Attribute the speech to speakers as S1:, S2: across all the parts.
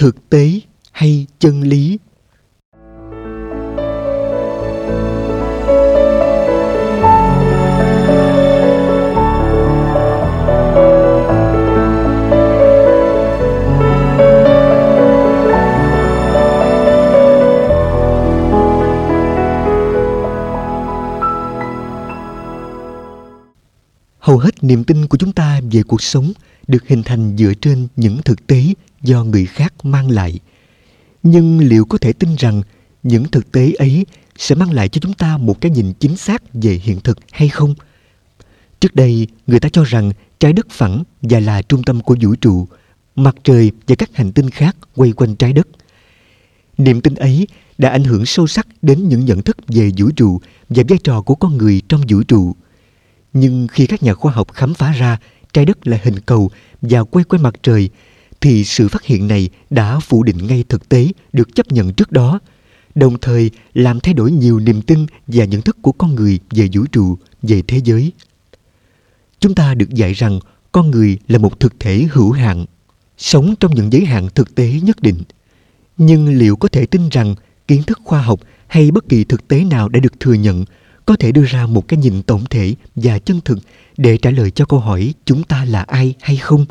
S1: thực tế hay chân lý? Hầu hết niềm tin của chúng ta về cuộc sống được hình thành dựa trên những thực tế do người khác mang lại. Nhưng liệu có thể tin rằng những thực tế ấy sẽ mang lại cho chúng ta một cái nhìn chính xác về hiện thực hay không? Trước đây, người ta cho rằng trái đất phẳng và là trung tâm của vũ trụ, mặt trời và các hành tinh khác quay quanh trái đất. Niềm tin ấy đã ảnh hưởng sâu sắc đến những nhận thức về vũ trụ và vai trò của con người trong vũ trụ. Nhưng khi các nhà khoa học khám phá ra trái đất là hình cầu và quay quanh mặt trời, thì sự phát hiện này đã phủ định ngay thực tế được chấp nhận trước đó, đồng thời làm thay đổi nhiều niềm tin và nhận thức của con người về vũ trụ, về thế giới. Chúng ta được dạy rằng con người là một thực thể hữu hạn, sống trong những giới hạn thực tế nhất định. Nhưng liệu có thể tin rằng kiến thức khoa học hay bất kỳ thực tế nào đã được thừa nhận có thể đưa ra một cái nhìn tổng thể và chân thực để trả lời cho câu hỏi chúng ta là ai hay không?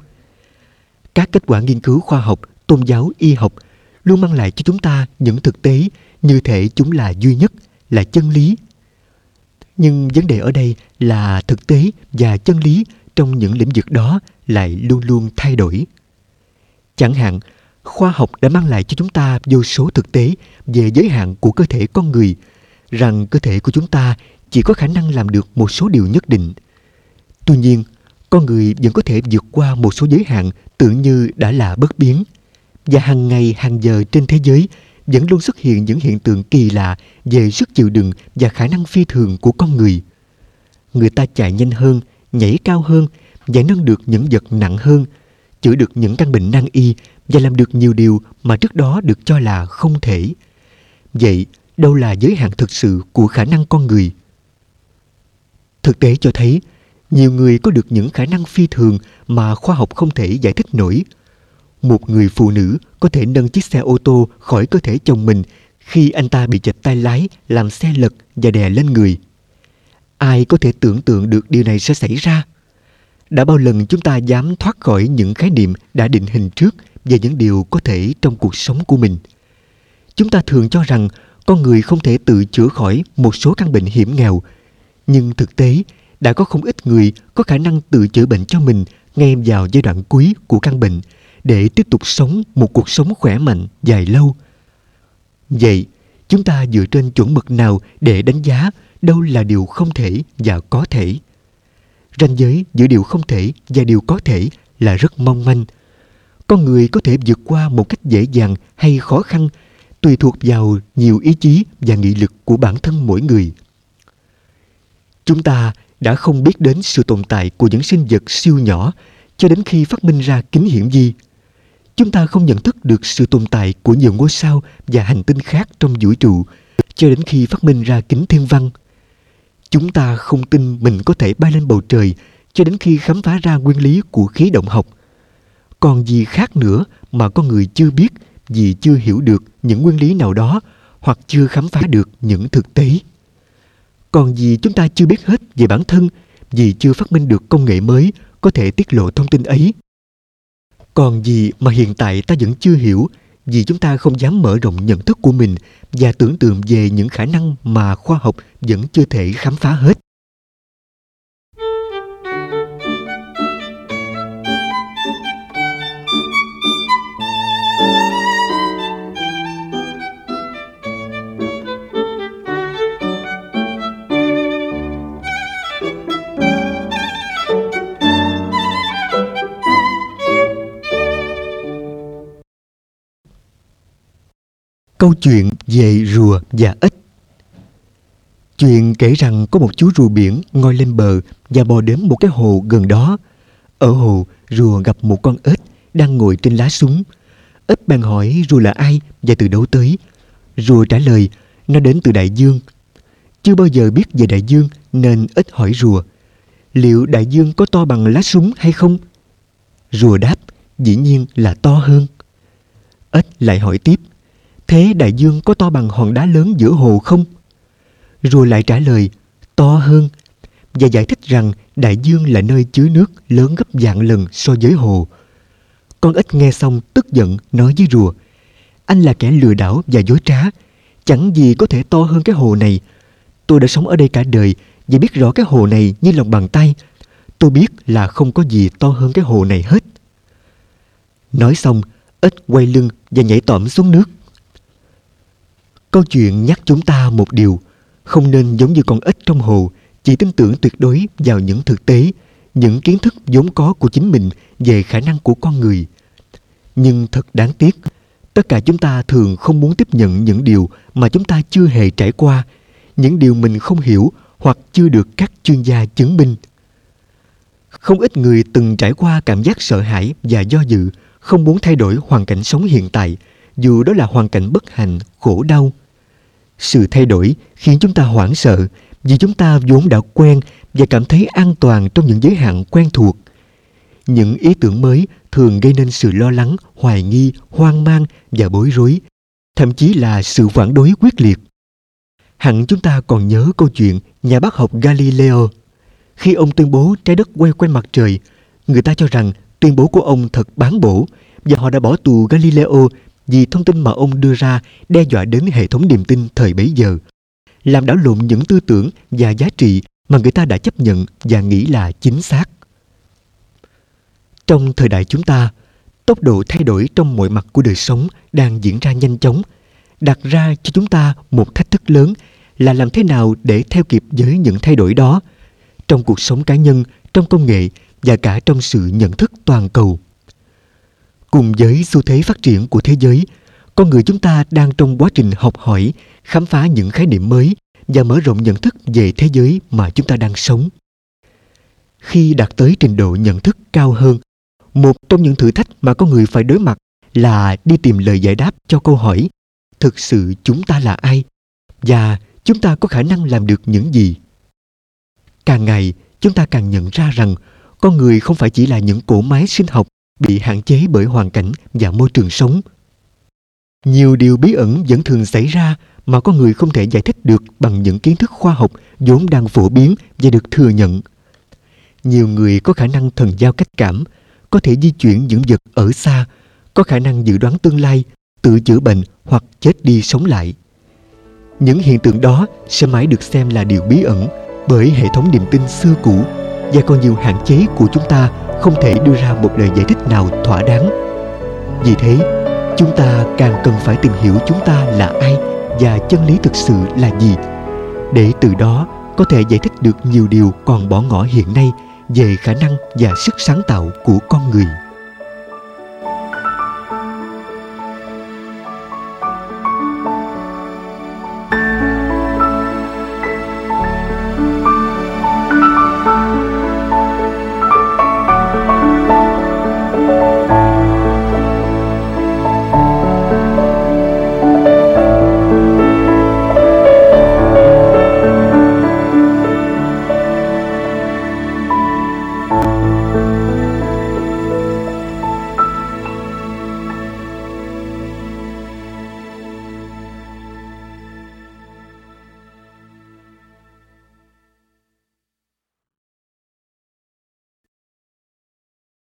S1: Các kết quả nghiên cứu khoa học, tôn giáo, y học luôn mang lại cho chúng ta những thực tế như thể chúng là duy nhất, là chân lý. Nhưng vấn đề ở đây là thực tế và chân lý trong những lĩnh vực đó lại luôn luôn thay đổi. Chẳng hạn, khoa học đã mang lại cho chúng ta vô số thực tế về giới hạn của cơ thể con người, rằng cơ thể của chúng ta chỉ có khả năng làm được một số điều nhất định. Tuy nhiên, con người vẫn có thể vượt qua một số giới hạn tưởng như đã là bất biến. Và hàng ngày, hàng giờ trên thế giới vẫn luôn xuất hiện những hiện tượng kỳ lạ về sức chịu đựng và khả năng phi thường của con người. Người ta chạy nhanh hơn, nhảy cao hơn, giải nâng được những vật nặng hơn, chữa được những căn bệnh nan y và làm được nhiều điều mà trước đó được cho là không thể. Vậy, đâu là giới hạn thực sự của khả năng con người? Thực tế cho thấy, nhiều người có được những khả năng phi thường mà khoa học không thể giải thích nổi. Một người phụ nữ có thể nâng chiếc xe ô tô khỏi cơ thể chồng mình khi anh ta bị chệch tay lái, làm xe lật và đè lên người. Ai có thể tưởng tượng được điều này sẽ xảy ra? Đã bao lần chúng ta dám thoát khỏi những khái niệm đã định hình trước về những điều có thể trong cuộc sống của mình? Chúng ta thường cho rằng con người không thể tự chữa khỏi một số căn bệnh hiểm nghèo, nhưng thực tế đã có không ít người có khả năng tự chữa bệnh cho mình ngay vào giai đoạn cuối của căn bệnh để tiếp tục sống một cuộc sống khỏe mạnh dài lâu. Vậy, chúng ta dựa trên chuẩn mực nào để đánh giá đâu là điều không thể và có thể? Ranh giới giữa điều không thể và điều có thể là rất mong manh. Con người có thể vượt qua một cách dễ dàng hay khó khăn tùy thuộc vào nhiều ý chí và nghị lực của bản thân mỗi người. Chúng ta đã không biết đến sự tồn tại của những sinh vật siêu nhỏ cho đến khi phát minh ra kính hiển vi. Chúng ta không nhận thức được sự tồn tại của nhiều ngôi sao và hành tinh khác trong vũ trụ cho đến khi phát minh ra kính thiên văn. Chúng ta không tin mình có thể bay lên bầu trời cho đến khi khám phá ra nguyên lý của khí động học. Còn gì khác nữa mà con người chưa biết vì chưa hiểu được những nguyên lý nào đó hoặc chưa khám phá được những thực tế. Còn gì chúng ta chưa biết hết về bản thân vì chưa phát minh được công nghệ mới có thể tiết lộ thông tin ấy. Còn gì mà hiện tại ta vẫn chưa hiểu vì chúng ta không dám mở rộng nhận thức của mình và tưởng tượng về những khả năng mà khoa học vẫn chưa thể khám phá hết. Câu chuyện về rùa và ếch. Chuyện kể rằng có một chú rùa biển ngoi lên bờ và bò đến một cái hồ gần đó. Ở hồ, rùa gặp một con ếch đang ngồi trên lá súng. Ếch bèn hỏi rùa là ai và từ đâu tới. Rùa trả lời, nó đến từ đại dương. Chưa bao giờ biết về đại dương nên ếch hỏi rùa, liệu đại dương có to bằng lá súng hay không? Rùa đáp, dĩ nhiên là to hơn. Ếch lại hỏi tiếp: thế đại dương có to bằng hòn đá lớn giữa hồ không? Rồi lại trả lời: to hơn, và giải thích rằng đại dương là nơi chứa nước lớn gấp vạn lần so với hồ. Con ếch nghe xong tức giận nói với rùa: anh là kẻ lừa đảo và dối trá, chẳng gì có thể to hơn cái hồ này. Tôi đã sống ở đây cả đời và biết rõ cái hồ này như lòng bàn tay. Tôi biết là không có gì to hơn cái hồ này hết. Nói xong, ếch quay lưng và nhảy tỏm xuống nước. Câu chuyện nhắc chúng ta một điều: không nên giống như con ếch trong hồ, chỉ tin tưởng tuyệt đối vào những thực tế, những kiến thức vốn có của chính mình về khả năng của con người. Nhưng thật đáng tiếc, tất cả chúng ta thường không muốn tiếp nhận những điều mà chúng ta chưa hề trải qua, những điều mình không hiểu hoặc chưa được các chuyên gia chứng minh. Không ít người từng trải qua cảm giác sợ hãi và do dự, không muốn thay đổi hoàn cảnh sống hiện tại, dù đó là hoàn cảnh bất hạnh, khổ đau. Sự thay đổi khiến chúng ta hoảng sợ, vì chúng ta vốn đã quen và cảm thấy an toàn trong những giới hạn quen thuộc. Những ý tưởng mới thường gây nên sự lo lắng, hoài nghi, hoang mang và bối rối, thậm chí là sự phản đối quyết liệt. Hẳn chúng ta còn nhớ câu chuyện nhà bác học Galileo. Khi ông tuyên bố trái đất quay quanh mặt trời, người ta cho rằng tuyên bố của ông thật bán bổ, và họ đã bỏ tù Galileo vì thông tin mà ông đưa ra đe dọa đến hệ thống niềm tin thời bấy giờ, làm đảo lộn những tư tưởng và giá trị mà người ta đã chấp nhận và nghĩ là chính xác. Trong thời đại chúng ta, tốc độ thay đổi trong mọi mặt của đời sống đang diễn ra nhanh chóng, đặt ra cho chúng ta một thách thức lớn là làm thế nào để theo kịp với những thay đổi đó, trong cuộc sống cá nhân, trong công nghệ và cả trong sự nhận thức toàn cầu. Cùng với xu thế phát triển của thế giới, con người chúng ta đang trong quá trình học hỏi, khám phá những khái niệm mới và mở rộng nhận thức về thế giới mà chúng ta đang sống. Khi đạt tới trình độ nhận thức cao hơn, một trong những thử thách mà con người phải đối mặt là đi tìm lời giải đáp cho câu hỏi: thực sự chúng ta là ai? Và chúng ta có khả năng làm được những gì? Càng ngày, chúng ta càng nhận ra rằng con người không phải chỉ là những cỗ máy sinh học bị hạn chế bởi hoàn cảnh và môi trường sống. Nhiều điều bí ẩn vẫn thường xảy ra mà con người không thể giải thích được bằng những kiến thức khoa học vốn đang phổ biến và được thừa nhận. Nhiều người có khả năng thần giao cách cảm, có thể di chuyển những vật ở xa, có khả năng dự đoán tương lai, tự chữa bệnh hoặc chết đi sống lại. Những hiện tượng đó sẽ mãi được xem là điều bí ẩn bởi hệ thống niềm tin xưa cũ, và còn nhiều hạn chế của chúng ta không thể đưa ra một lời giải thích nào thỏa đáng. Vì thế, chúng ta càng cần phải tìm hiểu chúng ta là ai và chân lý thực sự là gì, để từ đó có thể giải thích được nhiều điều còn bỏ ngỏ hiện nay về khả năng và sức sáng tạo của con người.